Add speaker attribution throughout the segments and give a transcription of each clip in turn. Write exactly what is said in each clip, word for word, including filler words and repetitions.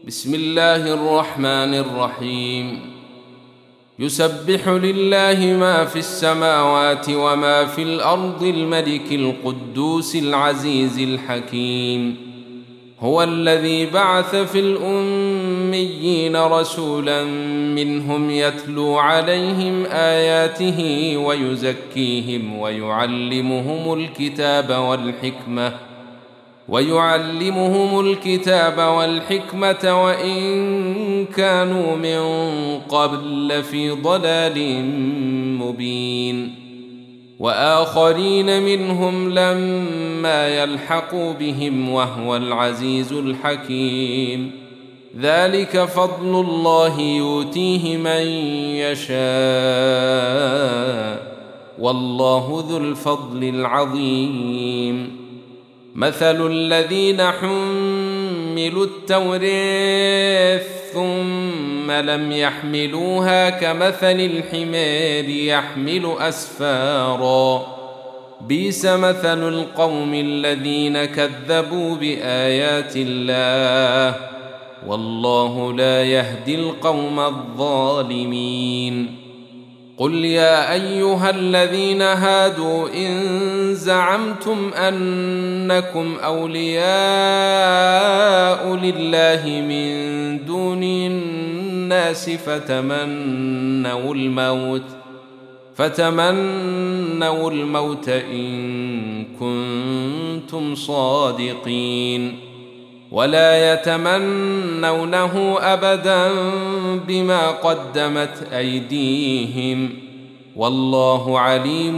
Speaker 1: بسم الله الرحمن الرحيم. يسبح لله ما في السماوات وما في الأرض الملك القدوس العزيز الحكيم. هو الذي بعث في الأميين رسولا منهم يتلو عليهم آياته ويزكيهم ويعلمهم الكتاب والحكمة ويعلمهم الكتاب والحكمة وإن كانوا من قبل لفي ضلال مبين، وآخرين منهم لما يلحقوا بهم وهو العزيز الحكيم. ذلك فضل الله يؤتيه من يشاء والله ذو الفضل العظيم. مثل الذين حملوا التوراة ثم لم يحملوها كمثل الحمار يحمل أسفارا، بئس مثل القوم الذين كذبوا بآيات الله والله لا يهدي القوم الظالمين. قل يا أيها الذين هادوا إن زعمتم أنكم أولياء لله من دون الناس فتمنوا الموت فتمنوا الموت إن كنتم صادقين، ولا يتمنونه أبدا بما قدمت أيديهم والله عليم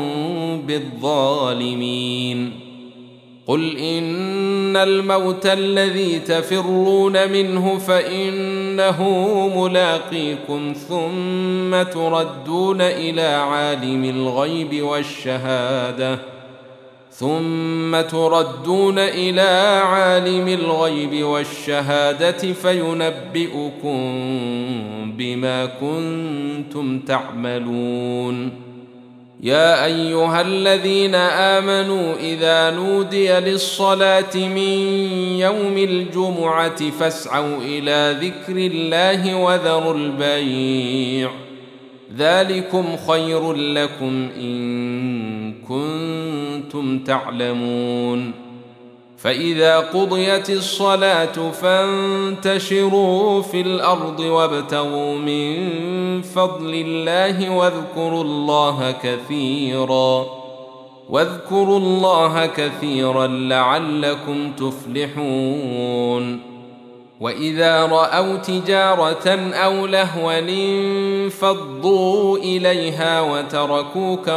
Speaker 1: بالظالمين. قل إن الموت الذي تفرون منه فإنه ملاقيكم ثم تردون إلى عالم الغيب والشهادة ثم تردون إلى عالم الغيب والشهادة فينبئكم بما كنتم تعملون. يا أيها الذين آمنوا إذا نودي للصلاة من يوم الجمعة فاسعوا إلى ذكر الله وذروا البيع، ذلكم خير لكم إن كنتم تعلمون. فإذا قضيت الصلاة فانتشروا في الأرض وابتغوا من فضل الله واذكروا الله كثيرا واذكروا الله كثيرا لعلكم تفلحون. وإذا رأوا تجارة أو لهوا انفضوا إليها وتركوك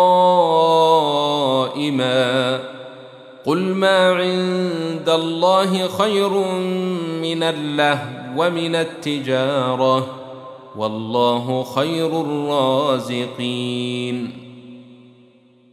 Speaker 1: قائما، قل ما عند الله خير من اللهو ومن التجارة والله خير الرازقين.